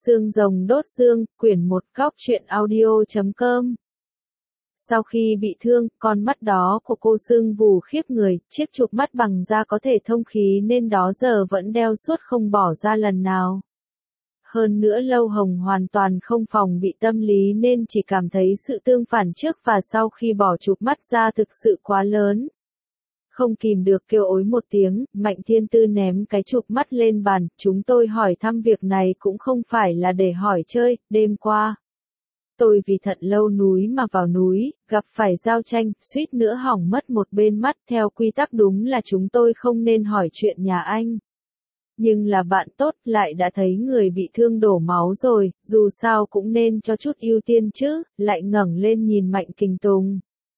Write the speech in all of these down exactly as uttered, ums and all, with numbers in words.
Xương rồng đốt xương, quyển một góc truyện audio chấm com. Sau khi bị thương, con mắt đó của cô sưng vù khiếp người, chiếc chụp mắt bằng da có thể thông khí nên đó giờ vẫn đeo suốt không bỏ ra lần nào. Hơn nữa Lâu Hồng hoàn toàn không phòng bị tâm lý nên chỉ cảm thấy sự tương phản trước và sau khi bỏ chụp mắt ra thực sự quá lớn. Không kìm được kêu ối một tiếng, Mạnh Thiên Tư ném cái chụp mắt lên bàn, chúng tôi hỏi thăm việc này cũng không phải là để hỏi chơi, đêm qua. Tôi vì thận lâu núi mà vào núi, gặp phải giao tranh, suýt nữa hỏng mất một bên mắt, theo quy tắc đúng là chúng tôi không nên hỏi chuyện nhà anh. Nhưng là bạn tốt lại đã thấy người bị thương đổ máu rồi, dù sao cũng nên cho chút ưu tiên chứ, lại ngẩng lên nhìn Mạnh Kình Tùng.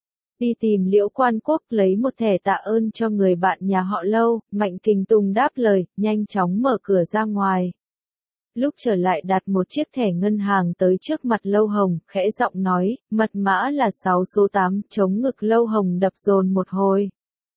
Đi tìm Liễu Quan Quốc lấy một thẻ tạ ơn cho người bạn nhà họ Lâu, Mạnh Kình Tùng đáp lời, nhanh chóng mở cửa ra ngoài. Lúc trở lại đặt một chiếc thẻ ngân hàng tới trước mặt Lâu Hồng, khẽ giọng nói, mật mã là sáu số tám, chống ngực Lâu Hồng đập dồn một hồi.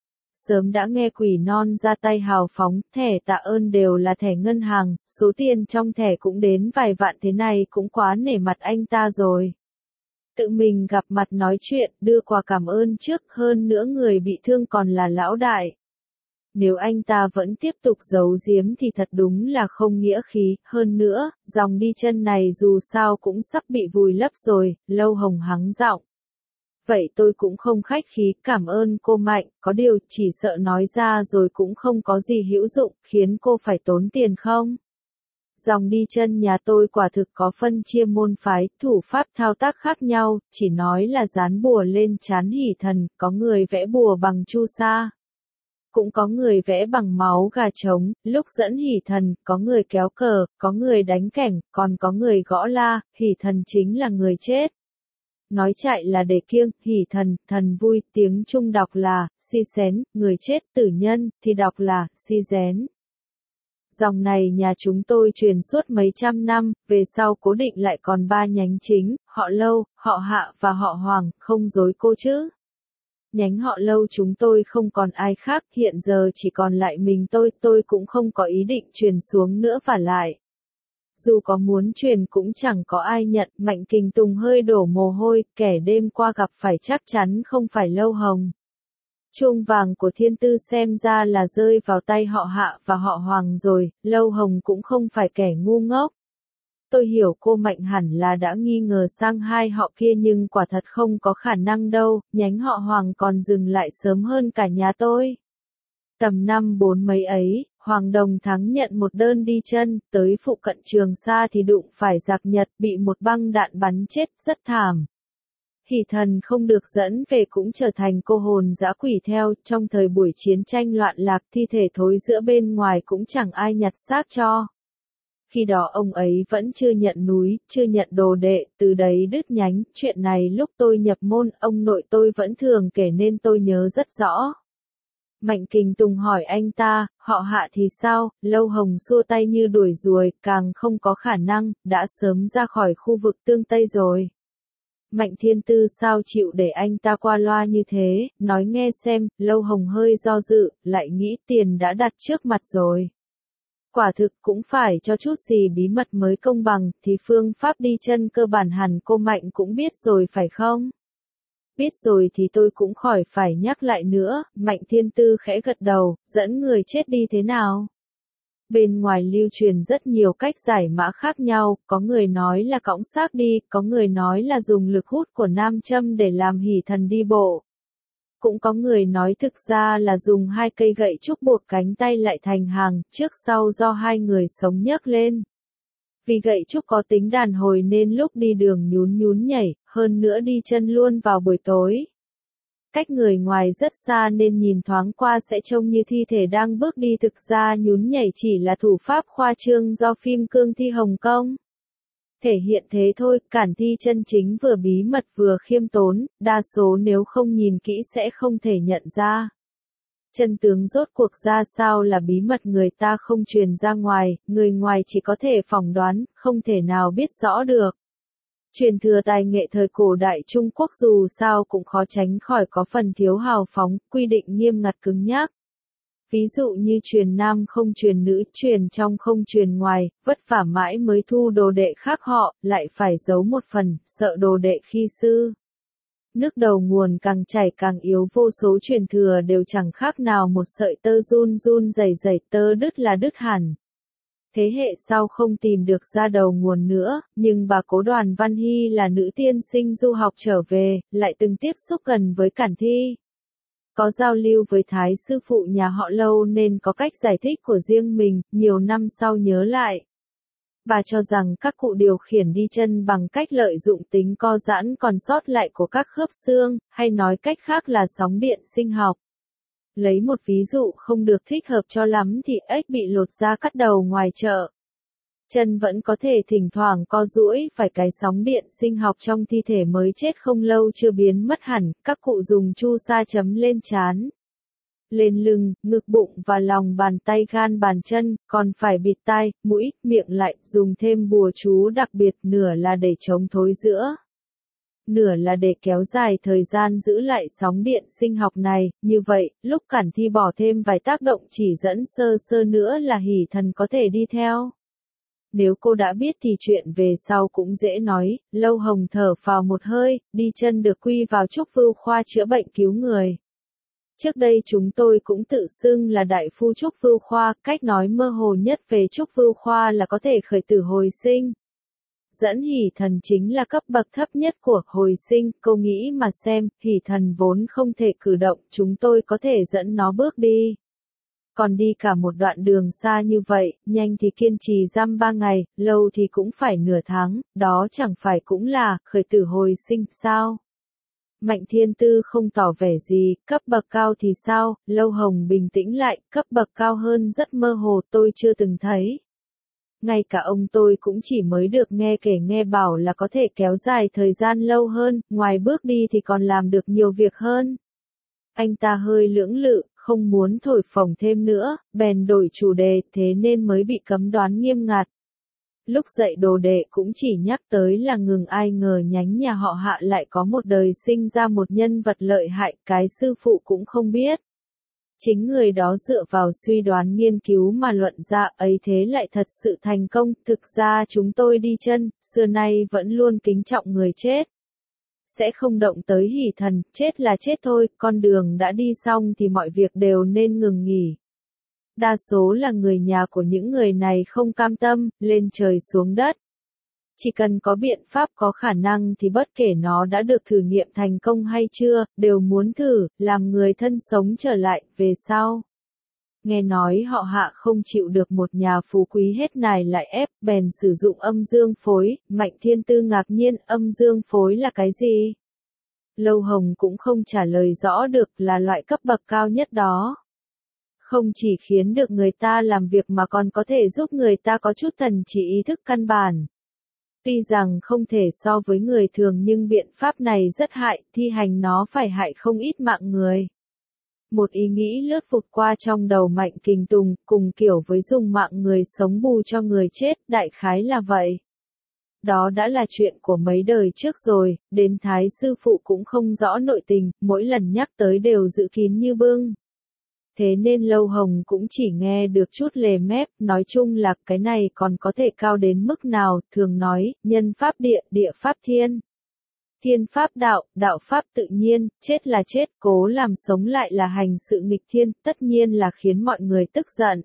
Sớm đã nghe Quỷ Non ra tay hào phóng, thẻ tạ ơn đều là thẻ ngân hàng, số tiền trong thẻ cũng đến vài vạn thế này cũng quá nể mặt anh ta rồi. Tự mình gặp mặt nói chuyện, đưa quà cảm ơn trước, hơn nữa người bị thương còn là lão đại. Nếu anh ta vẫn tiếp tục giấu giếm thì thật đúng là không nghĩa khí, hơn nữa, dòng đi chân này dù sao cũng sắp bị vùi lấp rồi, Lâu Hồng hắng giọng. Vậy tôi cũng không khách khí, cảm ơn cô Mạnh, có điều chỉ sợ nói ra rồi cũng không có gì hữu dụng, khiến cô phải tốn tiền không? Dòng đi chân nhà tôi quả thực có phân chia môn phái, thủ pháp thao tác khác nhau, chỉ nói là dán bùa lên trán Hỷ Thần, có người vẽ bùa bằng chu sa. Cũng có người vẽ bằng máu gà trống, lúc dẫn Hỷ Thần, có người kéo cờ, có người đánh kẻng, còn có người gõ la, Hỷ Thần chính là người chết. Nói chạy là để kiêng, Hỷ Thần, thần vui, tiếng Trung đọc là, si xén, người chết tử nhân, thì đọc là, si rén. Dòng này nhà chúng tôi truyền suốt mấy trăm năm, về sau cố định lại còn ba nhánh chính, họ Lâu, họ Hạ và họ Hoàng, không dối cô chứ. Nhánh họ Lâu chúng tôi không còn ai khác, hiện giờ chỉ còn lại mình tôi, tôi cũng không có ý định truyền xuống nữa và lại. Dù có muốn truyền cũng chẳng có ai nhận, Mạnh Kình Tùng hơi đổ mồ hôi, kẻ đêm qua gặp phải chắc chắn không phải Lâu Hồng. Chuông vàng của Thiên Tư xem ra là rơi vào tay họ Hạ và họ Hoàng rồi, Lâu Hồng cũng không phải kẻ ngu ngốc. Tôi hiểu cô Mạnh hẳn là đã nghi ngờ sang hai họ kia nhưng quả thật không có khả năng đâu, nhánh họ Hoàng còn dừng lại sớm hơn cả nhà tôi. Tầm năm bốn mấy ấy, Hoàng Đồng Thắng nhận một đơn đi chân, tới phụ cận Trường Sa thì đụng phải giặc Nhật, bị một băng đạn bắn chết, rất thảm. Hỷ Thần không được dẫn về cũng trở thành cô hồn dã quỷ theo, trong thời buổi chiến tranh loạn lạc thi thể thối giữa bên ngoài cũng chẳng ai nhặt xác cho. Khi đó ông ấy vẫn chưa nhận núi, chưa nhận đồ đệ, từ đấy đứt nhánh, chuyện này lúc tôi nhập môn, ông nội tôi vẫn thường kể nên tôi nhớ rất rõ. Mạnh Kình Tùng hỏi anh ta, họ Hạ thì sao, Lâu Hồng xua tay như đuổi ruồi, càng không có khả năng, đã sớm ra khỏi khu vực Tương Tây rồi. Mạnh Thiên Tư sao chịu để anh ta qua loa như thế, nói nghe xem, Lâu Hồng hơi do dự, lại nghĩ tiền đã đặt trước mặt rồi. Quả thực cũng phải cho chút gì bí mật mới công bằng, thì phương pháp đi chân cơ bản hẳn cô Mạnh cũng biết rồi phải không? Biết rồi thì tôi cũng khỏi phải nhắc lại nữa, Mạnh Thiên Tư khẽ gật đầu, dẫn người chết đi thế nào? Bên ngoài lưu truyền rất nhiều cách giải mã khác nhau, có người nói là cõng xác đi, có người nói là dùng lực hút của nam châm để làm Hỷ Thần đi bộ. Cũng có người nói thực ra là dùng hai cây gậy trúc buộc cánh tay lại thành hàng, trước sau do hai người sống nhấc lên. Vì gậy trúc có tính đàn hồi nên lúc đi đường nhún nhún nhảy, hơn nữa đi chân luôn vào buổi tối. Cách người ngoài rất xa nên nhìn thoáng qua sẽ trông như thi thể đang bước đi, thực ra nhún nhảy chỉ là thủ pháp khoa trương do phim cương thi Hồng Kông thể hiện thế thôi, cản thi chân chính vừa bí mật vừa khiêm tốn, đa số nếu không nhìn kỹ sẽ không thể nhận ra. Chân tướng rốt cuộc ra sao là bí mật người ta không truyền ra ngoài, người ngoài chỉ có thể phỏng đoán, không thể nào biết rõ được. Truyền thừa tài nghệ thời cổ đại Trung Quốc dù sao cũng khó tránh khỏi có phần thiếu hào phóng, quy định nghiêm ngặt cứng nhắc. Ví dụ như truyền nam không truyền nữ, truyền trong không truyền ngoài, vất vả mãi mới thu đồ đệ khác họ, lại phải giấu một phần, sợ đồ đệ khi sư. Nước đầu nguồn càng chảy càng yếu, vô số truyền thừa đều chẳng khác nào một sợi tơ run run rẩy rẩy, tơ đứt là đứt hẳn. Thế hệ sau không tìm được ra đầu nguồn nữa, nhưng bà cố Đoàn Văn Hy là nữ tiên sinh du học trở về, lại từng tiếp xúc gần với Cản Thi. Có giao lưu với Thái sư phụ nhà họ lâu nên có cách giải thích của riêng mình, nhiều năm sau nhớ lại. Bà cho rằng các cụ điều khiển đi chân bằng cách lợi dụng tính co giãn còn sót lại của các khớp xương, hay nói cách khác là sóng điện sinh học. Lấy một ví dụ không được thích hợp cho lắm thì ếch bị lột da cắt đầu ngoài chợ. Chân vẫn có thể thỉnh thoảng co duỗi, phải cái sóng điện sinh học trong thi thể mới chết không lâu chưa biến mất hẳn, các cụ dùng chu sa chấm lên trán, lên lưng, ngực bụng và lòng bàn tay gan bàn chân, còn phải bịt tai, mũi, miệng lại, dùng thêm bùa chú đặc biệt, nửa là để chống thối rữa, nửa là để kéo dài thời gian giữ lại sóng điện sinh học này. Như vậy, lúc Cản Thi bỏ thêm vài tác động chỉ dẫn sơ sơ nữa là Hỷ Thần có thể đi theo. Nếu cô đã biết thì chuyện về sau cũng dễ nói. Lâu Hồng thở phào một hơi, đi chân được quy vào Trúc Vưu Khoa chữa bệnh cứu người. Trước đây chúng tôi cũng tự xưng là đại phu Trúc Vưu Khoa, cách nói mơ hồ nhất về Trúc Vưu Khoa là có thể khởi tử hồi sinh. Dẫn Hỷ Thần chính là cấp bậc thấp nhất của hồi sinh, cô nghĩ mà xem, Hỷ Thần vốn không thể cử động, chúng tôi có thể dẫn nó bước đi. Còn đi cả một đoạn đường xa như vậy, nhanh thì kiên trì dăm ba ngày, lâu thì cũng phải nửa tháng, đó chẳng phải cũng là khởi tử hồi sinh sao? Mạnh Thiên Tư không tỏ vẻ gì, cấp bậc cao thì sao? Lâu Hồng bình tĩnh lại, cấp bậc cao hơn rất mơ hồ, tôi chưa từng thấy. Ngay cả ông tôi cũng chỉ mới được nghe kể nghe bảo là có thể kéo dài thời gian lâu hơn, ngoài bước đi thì còn làm được nhiều việc hơn. Anh ta hơi lưỡng lự, không muốn thổi phồng thêm nữa, bèn đổi chủ đề, thế nên mới bị cấm đoán nghiêm ngặt. Lúc dạy đồ đệ cũng chỉ nhắc tới là ngừng, ai ngờ nhánh nhà họ Hạ lại có một đời sinh ra một nhân vật lợi hại, cái sư phụ cũng không biết. Chính người đó dựa vào suy đoán nghiên cứu mà luận ra, ấy thế lại thật sự thành công. Thực ra chúng tôi đi chân, xưa nay vẫn luôn kính trọng người chết. Sẽ không động tới Hỷ Thần, chết là chết thôi, con đường đã đi xong thì mọi việc đều nên ngừng nghỉ. Đa số là người nhà của những người này không cam tâm, lên trời xuống đất. Chỉ cần có biện pháp có khả năng thì bất kể nó đã được thử nghiệm thành công hay chưa, đều muốn thử, làm người thân sống trở lại, về sau. Nghe nói họ Hạ không chịu được một nhà phú quý hết nài lại ép, bèn sử dụng âm dương phối. Mạnh Thiên Tư ngạc nhiên, âm dương phối là cái gì? Lâu Hồng cũng không trả lời rõ được, là loại cấp bậc cao nhất đó. Không chỉ khiến được người ta làm việc mà còn có thể giúp người ta có chút thần trí ý thức căn bản. Tuy rằng không thể so với người thường nhưng biện pháp này rất hại, thi hành nó phải hại không ít mạng người. Một ý nghĩ lướt vụt qua trong đầu Mạnh Kình Tùng, cùng kiểu với dùng mạng người sống bù cho người chết, đại khái là vậy. Đó đã là chuyện của mấy đời trước rồi, đến Thái sư phụ cũng không rõ nội tình, mỗi lần nhắc tới đều giữ kín như bưng. Thế nên Lâu Hồng cũng chỉ nghe được chút lề mép, nói chung là cái này còn có thể cao đến mức nào, thường nói, nhân pháp địa, địa pháp thiên. Thiên pháp đạo, đạo pháp tự nhiên, chết là chết, cố làm sống lại là hành sự nghịch thiên, tất nhiên là khiến mọi người tức giận.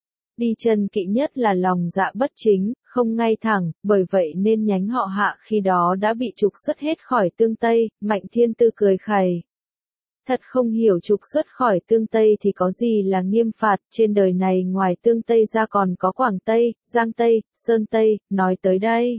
Đi chân kỵ nhất là lòng dạ bất chính, không ngay thẳng, bởi vậy nên nhánh họ Hạ khi đó đã bị trục xuất hết khỏi Tương Tây. Mạnh Thiên Tư cười khẩy. Thật không hiểu trục xuất khỏi Tương Tây thì có gì là nghiêm phạt, trên đời này ngoài Tương Tây ra còn có Quảng Tây, Giang Tây, Sơn Tây, nói tới đây.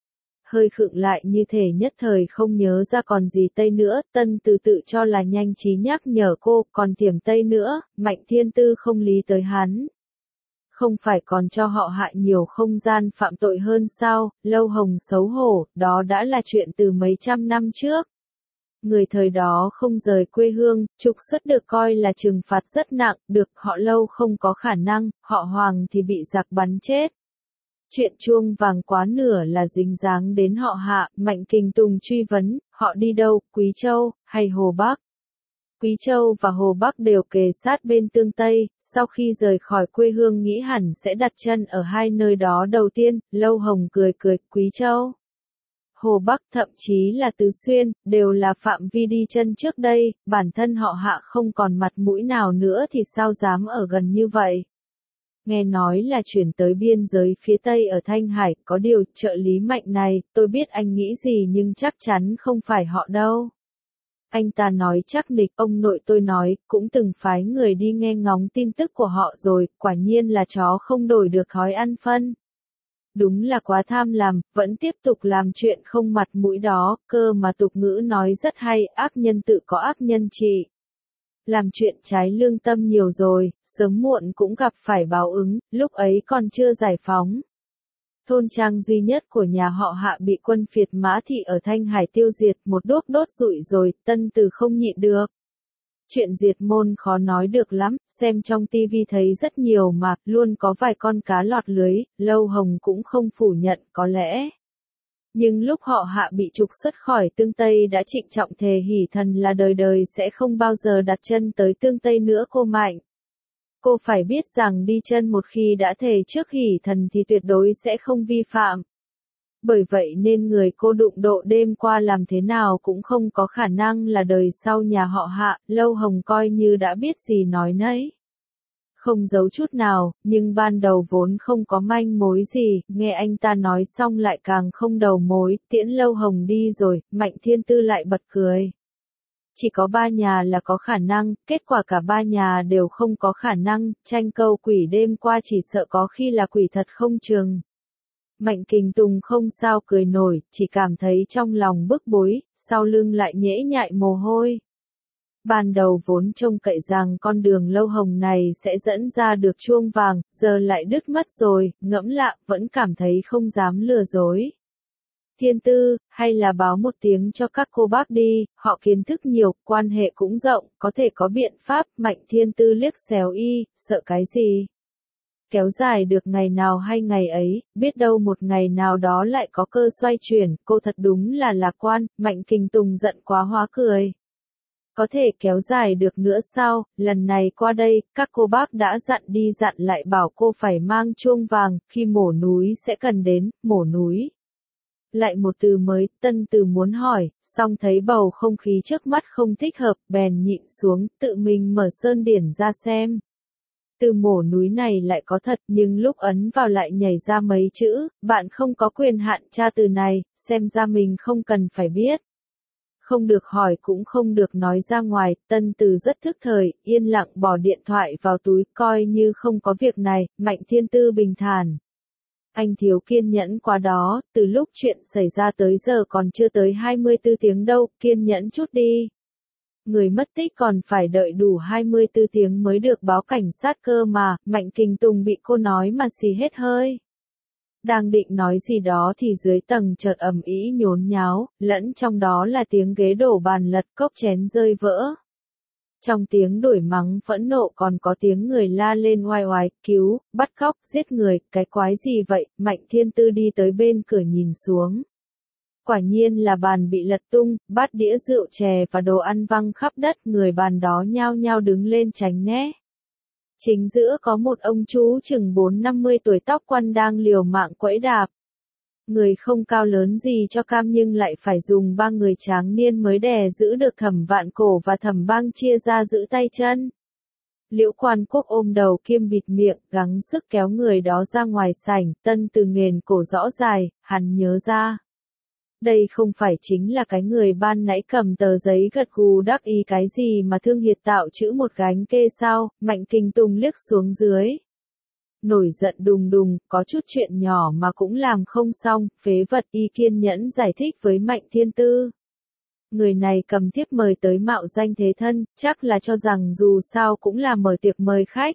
Hơi khựng lại như thể nhất thời không nhớ ra còn gì Tây nữa, Tân từ tự cho là nhanh trí nhắc nhở cô, còn Thiểm Tây nữa. Mạnh Thiên Tư không lý tới hắn. Không phải còn cho họ Hạ nhiều không gian phạm tội hơn sao? Lâu Hồng xấu hổ, đó đã là chuyện từ mấy trăm năm trước. Người thời đó không rời quê hương, trục xuất được coi là trừng phạt rất nặng, được họ Lâu không có khả năng, họ Hoàng thì bị giặc bắn chết. Chuyện chuông vàng quá nửa là dính dáng đến họ Hạ. Mạnh Kình Tùng truy vấn, họ đi đâu, Quý Châu, hay Hồ Bắc? Quý Châu và Hồ Bắc đều kề sát bên Tương Tây, sau khi rời khỏi quê hương nghĩ hẳn sẽ đặt chân ở hai nơi đó đầu tiên. Lâu Hồng cười cười, Quý Châu, Hồ Bắc thậm chí là Tứ Xuyên, đều là phạm vi đi chân trước đây, bản thân họ Hạ không còn mặt mũi nào nữa thì sao dám ở gần như vậy. Nghe nói là chuyển tới biên giới phía Tây ở Thanh Hải, có điều trợ lý Mạnh này, tôi biết anh nghĩ gì nhưng chắc chắn không phải họ đâu. Anh ta nói chắc nịch, ông nội tôi nói, cũng từng phái người đi nghe ngóng tin tức của họ rồi, quả nhiên là chó không đổi được thói ăn phân. Đúng là quá tham lam, vẫn tiếp tục làm chuyện không mặt mũi đó, cơ mà tục ngữ nói rất hay, ác nhân tự có ác nhân trị. Làm chuyện trái lương tâm nhiều rồi, sớm muộn cũng gặp phải báo ứng, lúc ấy còn chưa giải phóng. Thôn trang duy nhất của nhà họ Hạ bị quân phiệt Mã Thị ở Thanh Hải tiêu diệt, một đốt đốt rụi rồi, Tân Từ không nhịn được. Chuyện diệt môn khó nói được lắm, xem trong tivi thấy rất nhiều mà, luôn có vài con cá lọt lưới, Lâu Hồng cũng không phủ nhận, có lẽ. Nhưng lúc họ Hạ bị trục xuất khỏi Tương Tây đã trịnh trọng thề hỉ thần là đời đời sẽ không bao giờ đặt chân tới Tương Tây nữa cô Mạnh. Cô phải biết rằng đi chân một khi đã thề trước hỉ thần thì tuyệt đối sẽ không vi phạm. Bởi vậy nên người cô đụng độ đêm qua làm thế nào cũng không có khả năng là đời sau nhà họ Hạ, Lâu Hồng coi như đã biết gì nói nấy. Không giấu chút nào, nhưng ban đầu vốn không có manh mối gì, nghe anh ta nói xong lại càng không đầu mối, tiễn Lâu Hồng đi rồi, Mạnh Thiên Tư lại bật cười. Chỉ có ba nhà là có khả năng, kết quả cả ba nhà đều không có khả năng, tranh câu quỷ đêm qua chỉ sợ có khi là quỷ thật không chừng. Mạnh Kình Tùng không sao cười nổi, chỉ cảm thấy trong lòng bức bối, sau lưng lại nhễ nhại mồ hôi. Ban đầu vốn trông cậy rằng con đường Lâu Hồng này sẽ dẫn ra được chuông vàng, giờ lại đứt mất rồi, ngẫm lại vẫn cảm thấy không dám lừa dối. Thiên Tư, hay là báo một tiếng cho các cô bác đi, họ kiến thức nhiều, quan hệ cũng rộng, có thể có biện pháp. Mạnh Thiên Tư liếc xéo y, sợ cái gì? Kéo dài được ngày nào hay ngày ấy, biết đâu một ngày nào đó lại có cơ xoay chuyển, cô thật đúng là lạc quan. Mạnh Kình Tùng giận quá hóa cười. Có thể kéo dài được nữa sao, lần này qua đây, các cô bác đã dặn đi dặn lại bảo cô phải mang chuông vàng, khi mổ núi sẽ cần đến, mổ núi. Lại một từ mới, Tân Từ muốn hỏi, song thấy bầu không khí trước mắt không thích hợp, bèn nhịn xuống, tự mình mở sơn điển ra xem. Từ mổ núi này lại có thật, nhưng lúc ấn vào lại nhảy ra mấy chữ, bạn không có quyền hạn tra từ này, xem ra mình không cần phải biết. Không được hỏi cũng không được nói ra ngoài, Tân Từ rất thức thời, yên lặng bỏ điện thoại vào túi, coi như không có việc này. Mạnh Thiên Tư bình thản. Anh thiếu kiên nhẫn quá đó, từ lúc chuyện xảy ra tới giờ còn chưa tới hai mươi tư tiếng đâu, kiên nhẫn chút đi. Người mất tích còn phải đợi đủ hai mươi tư tiếng mới được báo cảnh sát cơ mà. Mạnh Kình Tùng bị cô nói mà xì hết hơi. Đang định nói gì đó thì dưới tầng chợt ầm ĩ nhốn nháo, lẫn trong đó là tiếng ghế đổ bàn lật, cốc chén rơi vỡ. Trong tiếng đuổi mắng phẫn nộ còn có tiếng người la lên oai oái, cứu, bắt cóc, giết người, cái quái gì vậy? Mạnh Thiên Tư đi tới bên cửa nhìn xuống. Quả nhiên là bàn bị lật tung, bát đĩa rượu chè và đồ ăn văng khắp đất, người bàn đó nhao nhao đứng lên tránh né. Chính giữa có một ông chú chừng bốn năm mươi tuổi tóc quăn đang liều mạng quẫy đạp. Người không cao lớn gì cho cam nhưng lại phải dùng ba người tráng niên mới đè giữ được Thẩm Vạn Cổ và Thẩm Bang chia ra giữ tay chân. Liễu Quan Quốc ôm đầu kiêm bịt miệng, gắng sức kéo người đó ra ngoài sảnh, Tân Từ nghền cổ rõ dài, hắn nhớ ra. Đây không phải chính là cái người ban nãy cầm tờ giấy gật gù đắc ý cái gì mà Thương Hiệt tạo chữ một gánh kê sao? Mạnh Kình Tùng liếc xuống dưới. Nổi giận đùng đùng, có chút chuyện nhỏ mà cũng làm không xong, phế vật. Y kiên nhẫn giải thích với Mạnh Thiên Tư. Người này cầm thiếp mời tới mạo danh thế thân, chắc là cho rằng dù sao cũng là mở tiệc mời khách.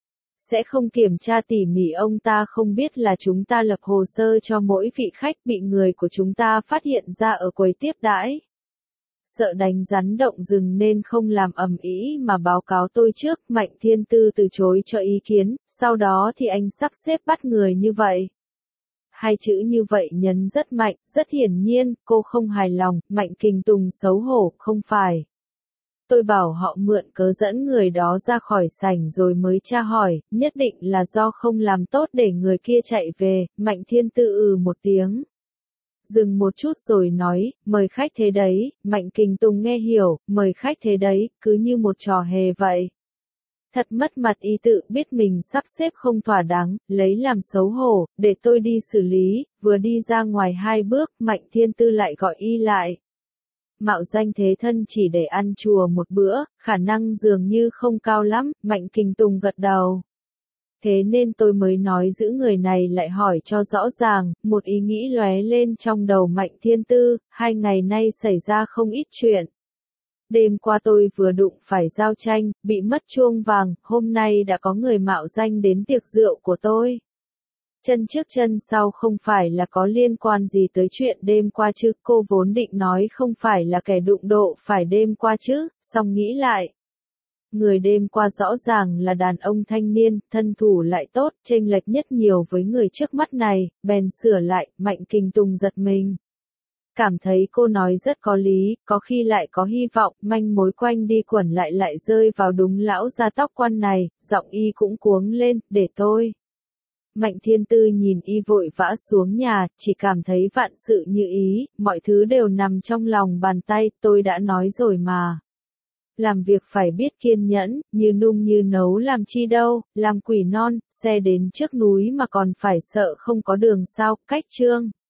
Sẽ không kiểm tra tỉ mỉ, ông ta không biết là chúng ta lập hồ sơ cho mỗi vị khách bị người của chúng ta phát hiện ra ở quầy tiếp đãi. Sợ đánh rắn động rừng nên không làm ầm ĩ mà báo cáo tôi trước. Mạnh Thiên Tư từ chối cho ý kiến, sau đó thì anh sắp xếp bắt người như vậy. Hai chữ như vậy nhấn rất mạnh, rất hiển nhiên, cô không hài lòng. Mạnh Kình Tùng xấu hổ, không phải. Tôi bảo họ mượn cớ dẫn người đó ra khỏi sảnh rồi mới tra hỏi, nhất định là do không làm tốt để người kia chạy về, Mạnh Thiên Tư ừ một tiếng. Dừng một chút rồi nói, mời khách thế đấy, Mạnh Kình Tùng nghe hiểu, mời khách thế đấy, cứ như một trò hề vậy. Thật mất mặt y tự biết mình sắp xếp không thỏa đáng, lấy làm xấu hổ, để tôi đi xử lý, vừa đi ra ngoài hai bước, Mạnh Thiên Tư lại gọi y lại. Mạo danh thế thân chỉ để ăn chùa một bữa, khả năng dường như không cao lắm, Mạnh Kình Tùng gật đầu. Thế nên tôi mới nói giữ người này lại hỏi cho rõ ràng, một ý nghĩ lóe lên trong đầu Mạnh Thiên Tư, hai ngày nay xảy ra không ít chuyện. Đêm qua tôi vừa đụng phải giao tranh, bị mất chuông vàng, hôm nay đã có người mạo danh đến tiệc rượu của tôi. Chân trước chân sau không phải là có liên quan gì tới chuyện đêm qua chứ, cô vốn định nói không phải là kẻ đụng độ phải đêm qua chứ, song nghĩ lại. Người đêm qua rõ ràng là đàn ông thanh niên, thân thủ lại tốt, chênh lệch nhất nhiều với người trước mắt này, bèn sửa lại, Mạnh Kình Tùng giật mình. Cảm thấy cô nói rất có lý, có khi lại có hy vọng, manh mối quanh đi quẩn lại lại rơi vào đúng lão gia tóc quan này, giọng y cũng cuống lên, để tôi. Mạnh Thiên Tư nhìn y vội vã xuống nhà, chỉ cảm thấy vạn sự như ý, mọi thứ đều nằm trong lòng bàn tay, tôi đã nói rồi mà. Làm việc phải biết kiên nhẫn, như nung như nấu làm chi đâu, làm quỷ non, xe đến trước núi mà còn phải sợ không có đường sao, cách chương.